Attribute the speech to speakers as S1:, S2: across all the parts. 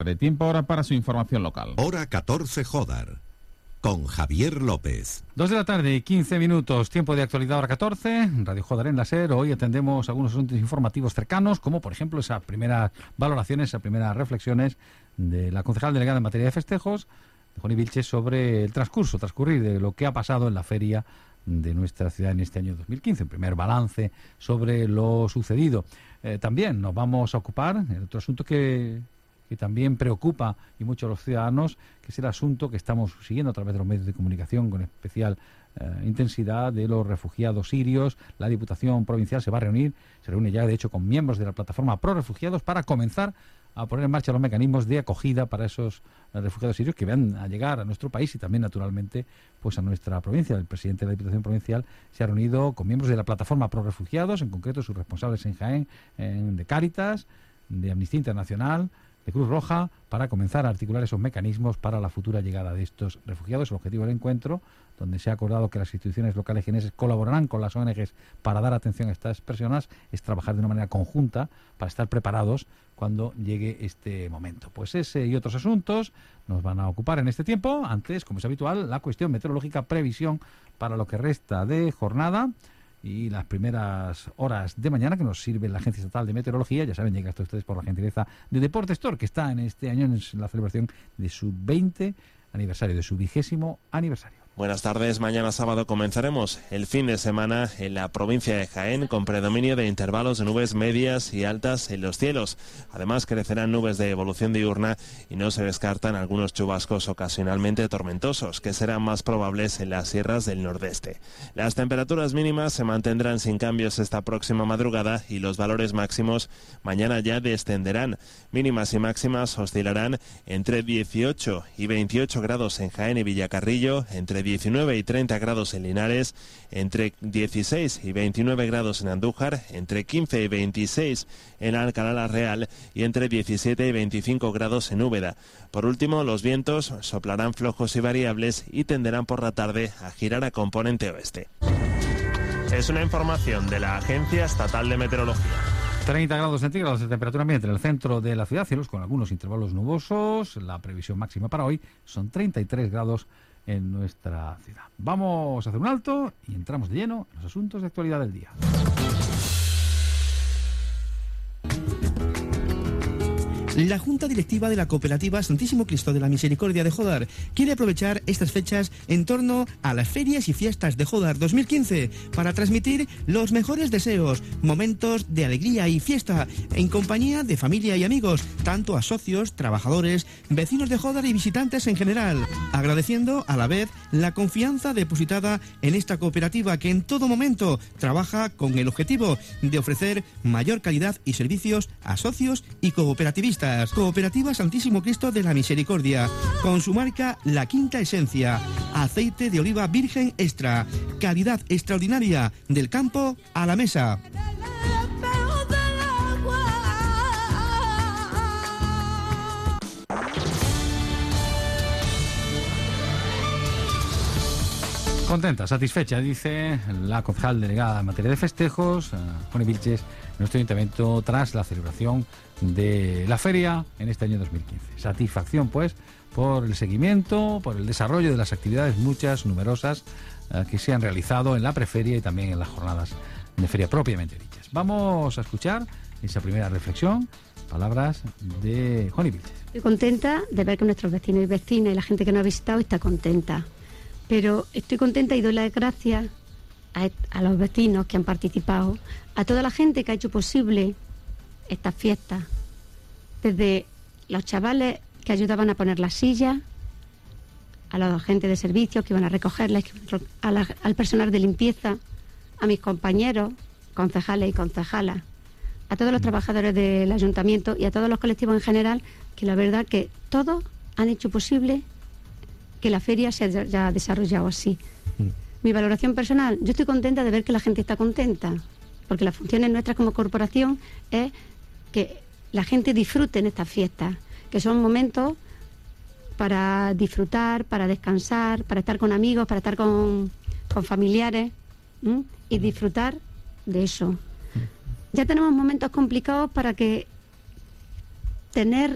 S1: Tiempo ahora para su información local.
S2: Hora 14 Jodar, con Javier López.
S3: 2:15 p.m, tiempo de actualidad, hora 14, Radio Jodar en la SER. Hoy atendemos algunos asuntos informativos cercanos, como por ejemplo esas primeras valoraciones, esas primeras reflexiones de la concejal delegada en materia de festejos, de Juani Vilches, sobre el transcurrir de lo que ha pasado en la feria de nuestra ciudad en este año 2015, un primer balance sobre lo sucedido. También nos vamos a ocupar de otro asunto que también preocupa y mucho a los ciudadanos, que es el asunto que estamos siguiendo a través de los medios de comunicación con especial intensidad, de los refugiados sirios. La Diputación Provincial se reúne ya de hecho con miembros de la plataforma Pro Refugiados para comenzar a poner en marcha los mecanismos de acogida para esos refugiados sirios que van a llegar a nuestro país y también naturalmente pues a nuestra provincia. El presidente de la Diputación Provincial se ha reunido con miembros de la plataforma Pro Refugiados, en concreto sus responsables en Jaén, de Cáritas, de Amnistía Internacional, de Cruz Roja, para comenzar a articular esos mecanismos para la futura llegada de estos refugiados. El objetivo del encuentro, donde se ha acordado que las instituciones locales jienenses colaborarán con las ONGs para dar atención a estas personas, es trabajar de una manera conjunta para estar preparados cuando llegue este momento. Pues ese y otros asuntos nos van a ocupar en este tiempo. Antes, como es habitual, la cuestión meteorológica, previsión para lo que resta de jornada y las primeras horas de mañana que nos sirve la Agencia Estatal de Meteorología. Ya saben, llega hasta ustedes por la gentileza de Deportes Store, que está en este año en la celebración de su 20 aniversario, de su 20º aniversario.
S4: Buenas tardes. Mañana sábado comenzaremos el fin de semana en la provincia de Jaén con predominio de intervalos de nubes medias y altas en los cielos. Además, crecerán nubes de evolución diurna y no se descartan algunos chubascos ocasionalmente tormentosos que serán más probables en las sierras del nordeste. Las temperaturas mínimas se mantendrán sin cambios esta próxima madrugada y los valores máximos mañana ya descenderán. Mínimas y máximas oscilarán entre 18 y 28 grados en Jaén y Villacarrillo, entre 19 y 30 grados en Linares, entre 16 y 29 grados en Andújar, entre 15 y 26 en Alcalá la Real y entre 17 y 25 grados en Úbeda. Por último, los vientos soplarán flojos y variables y tenderán por la tarde a girar a componente oeste. Es una información de la Agencia Estatal de Meteorología.
S3: 30 grados centígrados de temperatura ambiente en el centro de la ciudad, cielos con algunos intervalos nubosos. La previsión máxima para hoy son 33 grados en nuestra ciudad. Vamos a hacer un alto y entramos de lleno en los asuntos de actualidad del día.
S5: La Junta Directiva de la Cooperativa Santísimo Cristo de la Misericordia de Jodar quiere aprovechar estas fechas en torno a las ferias y fiestas de Jodar 2015 para transmitir los mejores deseos, momentos de alegría y fiesta en compañía de familia y amigos, tanto a socios, trabajadores, vecinos de Jodar y visitantes en general, agradeciendo a la vez la confianza depositada en esta cooperativa que en todo momento trabaja con el objetivo de ofrecer mayor calidad y servicios a socios y cooperativistas. Cooperativa Santísimo Cristo de la Misericordia, con su marca La Quinta Esencia, aceite de oliva virgen extra, calidad extraordinaria, del campo a la mesa.
S3: Contenta, satisfecha, dice la concejal delegada en materia de festejos, Juani Vilches, en nuestro ayuntamiento tras la celebración de la feria en este año 2015. Satisfacción, pues, por el seguimiento, por el desarrollo de las actividades muchas, numerosas, que se han realizado en la preferia y también en las jornadas de feria propiamente dichas. Vamos a escuchar esa primera reflexión, palabras de Juani Vilches.
S6: Estoy contenta de ver que nuestros vecinos y vecinas y la gente que nos ha visitado está contenta. Pero estoy contenta y doy las gracias a los vecinos que han participado, a toda la gente que ha hecho posible estas fiestas, desde los chavales que ayudaban a poner las sillas, a los agentes de servicios que iban a recogerlas, al personal de limpieza, a mis compañeros, concejales y concejalas, a todos los trabajadores del ayuntamiento y a todos los colectivos en general, que la verdad que todos han hecho posible que la feria se haya desarrollado así. Mi valoración personal, yo estoy contenta de ver que la gente está contenta, porque las funciones nuestras como corporación es que la gente disfrute en estas fiestas, que son momentos para disfrutar, para descansar, para estar con amigos, para estar con familiares, y disfrutar de eso. Ya tenemos momentos complicados para que tener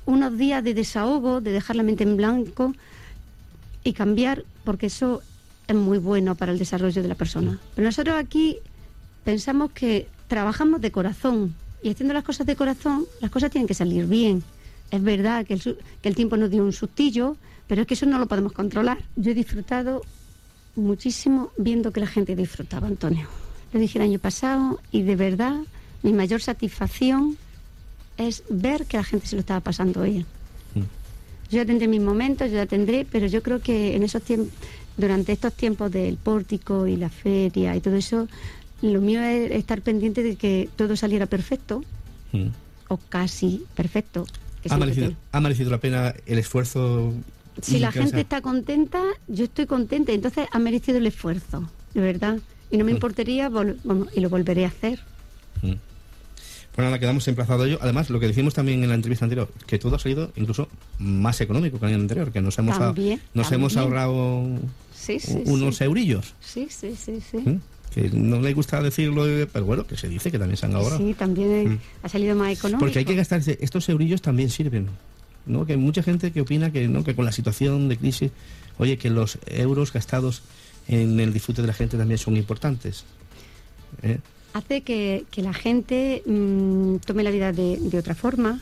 S6: unos días de desahogo, de dejar la mente en blanco y cambiar, porque eso es muy bueno para el desarrollo de la persona. Pero nosotros aquí pensamos que trabajamos de corazón, y haciendo las cosas de corazón, las cosas tienen que salir bien. Es verdad que el tiempo nos dio un sustillo, pero es que eso no lo podemos controlar. Yo he disfrutado muchísimo viendo que la gente disfrutaba, Antonio. Lo dije el año pasado, y de verdad mi mayor satisfacción es ver que la gente se lo estaba pasando bien. Yo ya tendré mis momentos, yo ya tendré, pero yo creo que en esos tiempos, durante estos tiempos del pórtico y la feria y todo eso, lo mío es estar pendiente de que todo saliera perfecto, o casi perfecto.
S5: ¿Ha merecido la pena el esfuerzo?
S6: Si la gente está contenta, yo estoy contenta, entonces ha merecido el esfuerzo, de verdad. Y no me importaría, y lo volveré a hacer.
S5: Pues nada, quedamos emplazados a ello. Además, lo que decimos también en la entrevista anterior, que todo ha salido incluso más económico que el año anterior, que nos hemos ahorrado unos eurillos.
S6: Sí.
S5: Que no le gusta decirlo, pero bueno, que se dice que también se han ahorrado.
S6: Sí, también ha salido más económico.
S5: Porque hay que gastarse, estos eurillos también sirven, ¿no? Que hay mucha gente que opina que no, que con la situación de crisis, oye, que los euros gastados en el disfrute de la gente también son importantes.
S6: Hace que la gente tome la vida de otra forma,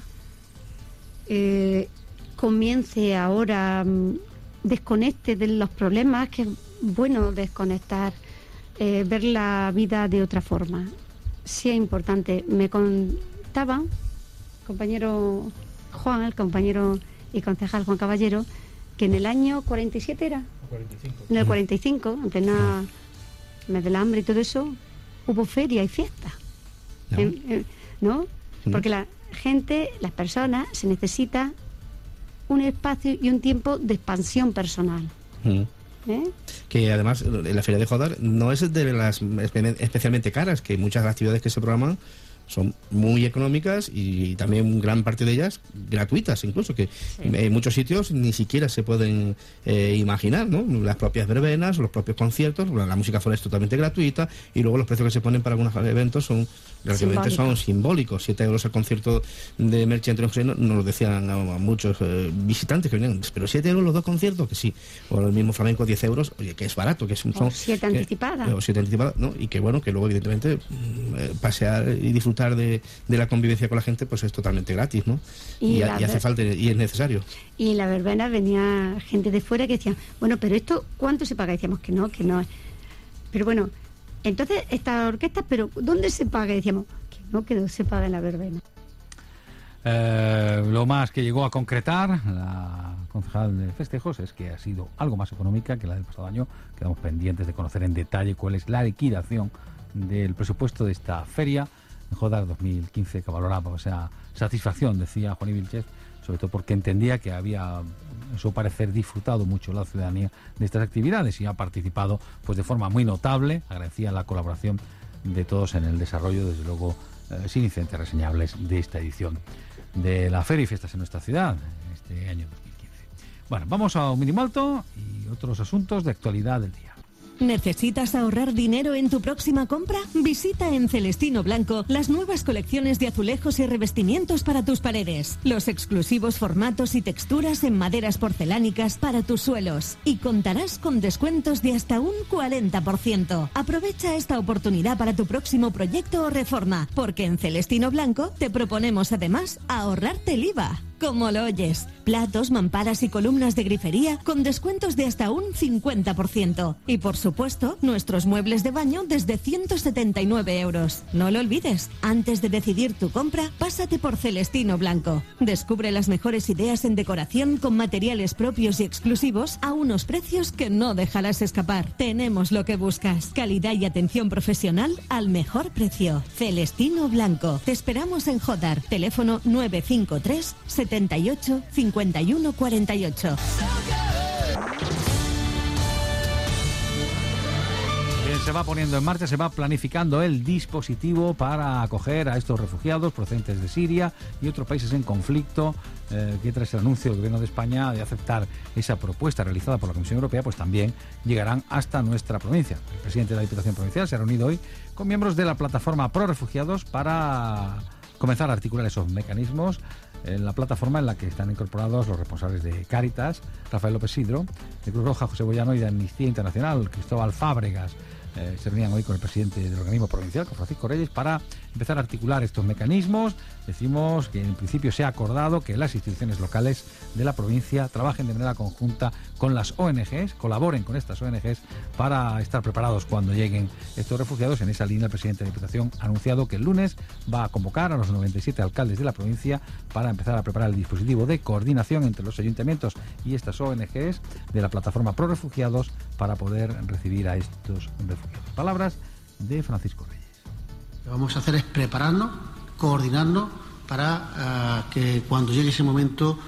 S6: comience ahora, desconecte de los problemas, que es bueno desconectar, ver la vida de otra forma. Sí es importante. Me contaba compañero Juan, el compañero y concejal Juan Caballero, que en el año 47 era,
S5: 45.
S6: En el 45, en plena mes del hambre y todo eso, hubo feria y fiesta, ¿no? Porque la gente, las personas, se necesita un espacio y un tiempo de expansión personal.
S5: Que además la Feria de Jodar no es de las especialmente caras, que muchas de las actividades que se programan son muy económicas y también gran parte de ellas gratuitas, incluso, que en muchos sitios ni siquiera se pueden imaginar, ¿no? Las propias verbenas, los propios conciertos, la música fuera es totalmente gratuita, y luego los precios que se ponen para algunos eventos son relativamente simbólicos. 7 euros el concierto de Merche Antonio José, nos lo decían a muchos visitantes que venían, pero 7 euros los dos conciertos, que sí, o el mismo flamenco 10 euros, oye, que es barato, que son
S6: 7 anticipadas.
S5: O 7 anticipadas, ¿no? Y que bueno, que luego evidentemente pasear y disfrutar de la convivencia con la gente, pues es totalmente gratis, ¿no? Y hace falta y es necesario.
S6: Y en la verbena venía gente de fuera que decía, bueno, pero esto, ¿cuánto se paga? Y decíamos que no. Pero bueno, entonces estas orquestas, pero ¿dónde se paga? Y decíamos que no se paga en la verbena.
S3: Lo más que llegó a concretar la concejal de festejos es que ha sido algo más económica que la del pasado año. Quedamos pendientes de conocer en detalle cuál es la liquidación del presupuesto de esta feria Jodar 2015, que valoraba esa satisfacción, decía Juan Vilches, sobre todo porque entendía que había, a su parecer, disfrutado mucho la ciudadanía de estas actividades y ha participado pues de forma muy notable. Agradecía la colaboración de todos en el desarrollo, desde luego sin incidentes reseñables, de esta edición de la Feria y Fiestas en nuestra ciudad este año 2015. Bueno, vamos a un mínimo alto y otros asuntos de actualidad del día.
S7: ¿Necesitas ahorrar dinero en tu próxima compra? Visita en Celestino Blanco las nuevas colecciones de azulejos y revestimientos para tus paredes, los exclusivos formatos y texturas en maderas porcelánicas para tus suelos, y contarás con descuentos de hasta un 40%. Aprovecha esta oportunidad para tu próximo proyecto o reforma, porque en Celestino Blanco te proponemos además ahorrarte el IVA. Como lo oyes, platos, mamparas y columnas de grifería con descuentos de hasta un 50%. Y por supuesto, nuestros muebles de baño desde 179 euros. No lo olvides, antes de decidir tu compra, pásate por Celestino Blanco. Descubre las mejores ideas en decoración con materiales propios y exclusivos a unos precios que no dejarás escapar. Tenemos lo que buscas, calidad y atención profesional al mejor precio. Celestino Blanco. Te esperamos en Jodar. Teléfono 953 78 51 48.
S3: Se va poniendo en marcha, se va planificando el dispositivo para acoger a estos refugiados procedentes de Siria y otros países en conflicto, que tras el anuncio del Gobierno de España de aceptar esa propuesta realizada por la Comisión Europea, pues también llegarán hasta nuestra provincia. El presidente de la Diputación Provincial se ha reunido hoy con miembros de la plataforma Pro Refugiados para comenzar a articular esos mecanismos la plataforma en la que están incorporados los responsables de Cáritas, Rafael López Sidro, de Cruz Roja, José Boyano, y de Amnistía Internacional, Cristóbal Fábregas. Se reunían hoy con el presidente del organismo provincial, con Francisco Reyes, para empezar a articular estos mecanismos. Decimos que en principio se ha acordado que las instituciones locales de la provincia trabajen de manera conjunta con las ONGs, colaboren con estas ONGs para estar preparados cuando lleguen estos refugiados. En esa línea, el presidente de la Diputación ha anunciado que el lunes va a convocar a los 97 alcaldes de la provincia para empezar a preparar el dispositivo de coordinación entre los ayuntamientos y estas ONGs de la plataforma Pro Refugiados para poder recibir a estos refugiados. Palabras de Francisco Reyes.
S8: Lo que vamos a hacer es prepararnos, coordinarnos para que cuando llegue ese momento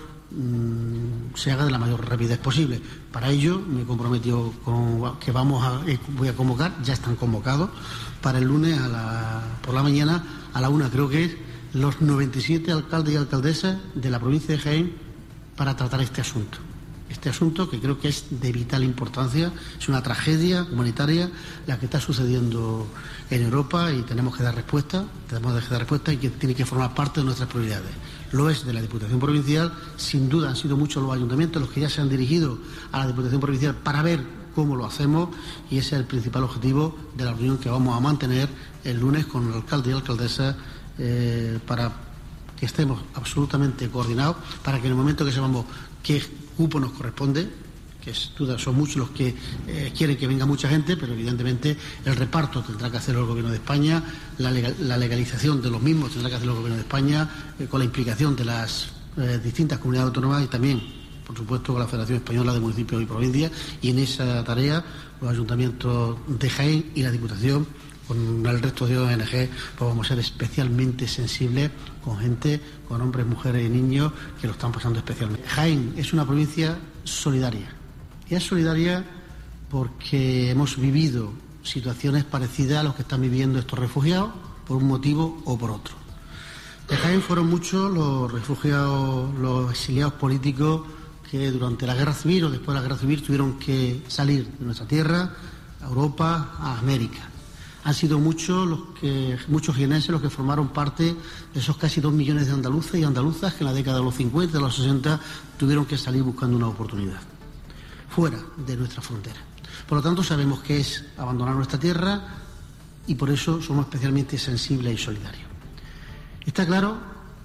S8: se haga de la mayor rapidez posible. Para ello me he comprometido con que voy a convocar, ya están convocados para el lunes por la mañana a la 1, creo que es, los 97 alcaldes y alcaldesas de la provincia de Jaén para tratar este asunto. Este asunto que creo que es de vital importancia, es una tragedia humanitaria la que está sucediendo en Europa y tenemos que dar respuesta y que tiene que formar parte de nuestras prioridades. Lo es de la Diputación Provincial, sin duda han sido muchos los ayuntamientos los que ya se han dirigido a la Diputación Provincial para ver cómo lo hacemos y ese es el principal objetivo de la reunión que vamos a mantener el lunes con el alcalde y alcaldesa para que estemos absolutamente coordinados, para que en el momento que sepamos qué cupo nos corresponde, que es duda, son muchos los que quieren que venga mucha gente, pero evidentemente el reparto tendrá que hacerlo el Gobierno de España, la legalización de los mismos tendrá que hacerlo el Gobierno de España, con la implicación de las distintas comunidades autónomas y también, por supuesto, con la Federación Española de Municipios y Provincias, y en esa tarea los ayuntamientos de Jaén y la Diputación, con el resto de ONG, pues vamos a ser especialmente sensibles con gente, con hombres, mujeres y niños que lo están pasando especialmente. Jaén es una provincia solidaria. Y es solidaria porque hemos vivido situaciones parecidas a los que están viviendo estos refugiados, por un motivo o por otro. De Jaén fueron muchos los refugiados, los exiliados políticos que durante la guerra civil o después de la guerra civil tuvieron que salir de nuestra tierra a Europa, a América. Han sido muchos jienenses los que formaron parte de esos casi 2 millones de andaluces y andaluzas que en la década de los 50, de los 60 tuvieron que salir buscando una oportunidad fuera de nuestra frontera. Por lo tanto, sabemos que es abandonar nuestra tierra y por eso somos especialmente sensibles y solidarios. Está claro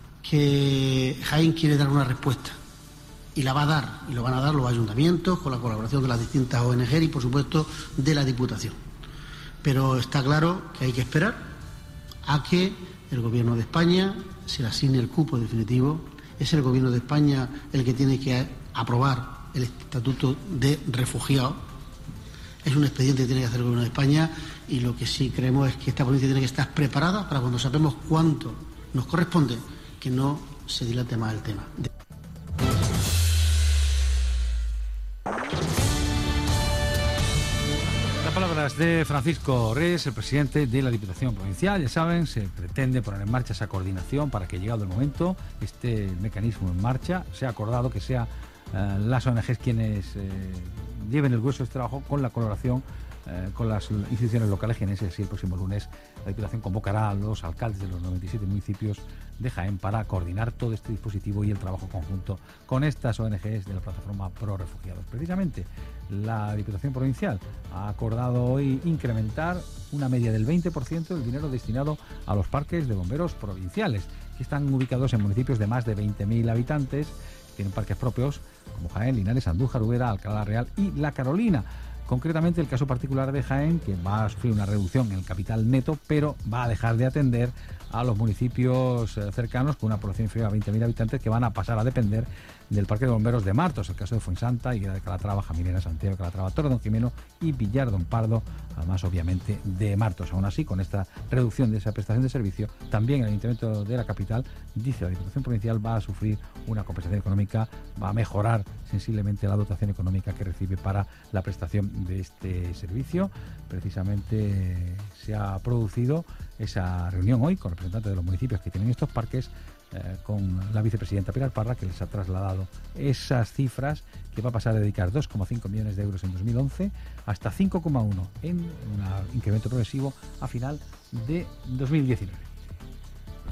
S8: que Jaén quiere dar una respuesta y la va a dar, y lo van a dar los ayuntamientos con la colaboración de las distintas ONG y, por supuesto, de la Diputación. Pero está claro que hay que esperar a que el Gobierno de España se le asigne el cupo definitivo. Es el Gobierno de España el que tiene que aprobar el Estatuto de Refugiados. Es un expediente que tiene que hacer el Gobierno de España y lo que sí creemos es que esta provincia tiene que estar preparada para cuando sabemos cuánto nos corresponde, que no se dilate más el tema.
S3: Palabras de Francisco Reyes, el presidente de la Diputación Provincial. Ya saben, se pretende poner en marcha esa coordinación para que, llegado el momento, esté el mecanismo en marcha. Se ha acordado que sean las ONGs quienes lleven el grueso de este trabajo con la colaboración con las instituciones locales jienenses. Así, el próximo lunes la Diputación convocará a los alcaldes de los 97 municipios de Jaén para coordinar todo este dispositivo y el trabajo conjunto con estas ONGs de la plataforma Pro Refugiados. Precisamente, la Diputación Provincial ha acordado hoy incrementar una media del 20% del dinero destinado a los parques de bomberos provinciales, que están ubicados en municipios de más de 20.000 habitantes, tienen parques propios como Jaén, Linares, Andújar, Úbeda, Alcalá Real y La Carolina. Concretamente, el caso particular de Jaén, que va a sufrir una reducción en el capital neto, pero va a dejar de atender a los municipios cercanos con una población inferior a 20.000 habitantes que van a pasar a depender del Parque de Bomberos de Martos, el caso de Fuensanta, Higuera de Calatrava, Jaminera, Santiago de Calatrava, Torre Don Jimeno y Villar Don Pardo, además obviamente de Martos. Aún así, con esta reducción de esa prestación de servicio, también el Ayuntamiento de la capital, dice la Diputación Provincial, va a sufrir una compensación económica, va a mejorar sensiblemente la dotación económica que recibe para la prestación de este servicio. Precisamente se ha producido esa reunión hoy con representantes de los municipios que tienen estos parques, con la vicepresidenta Pilar Parra, que les ha trasladado esas cifras, que va a pasar a dedicar 2,5 millones de euros en 2011 hasta 5,1 en un incremento progresivo a final de 2019.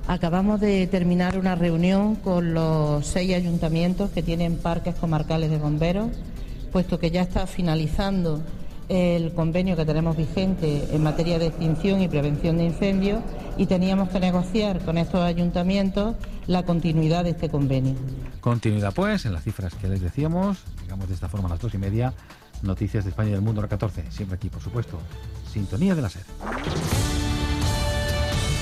S9: Acabamos de terminar una reunión con los 6 ayuntamientos que tienen parques comarcales de bomberos, puesto que ya está finalizando el convenio que tenemos vigente en materia de extinción y prevención de incendios y teníamos que negociar con estos ayuntamientos la continuidad de este convenio.
S3: Continuidad, pues, en las cifras que les decíamos, digamos de esta forma a las 2:30, Noticias de España y del Mundo, hora 14. Siempre aquí, por supuesto, sintonía de la SER.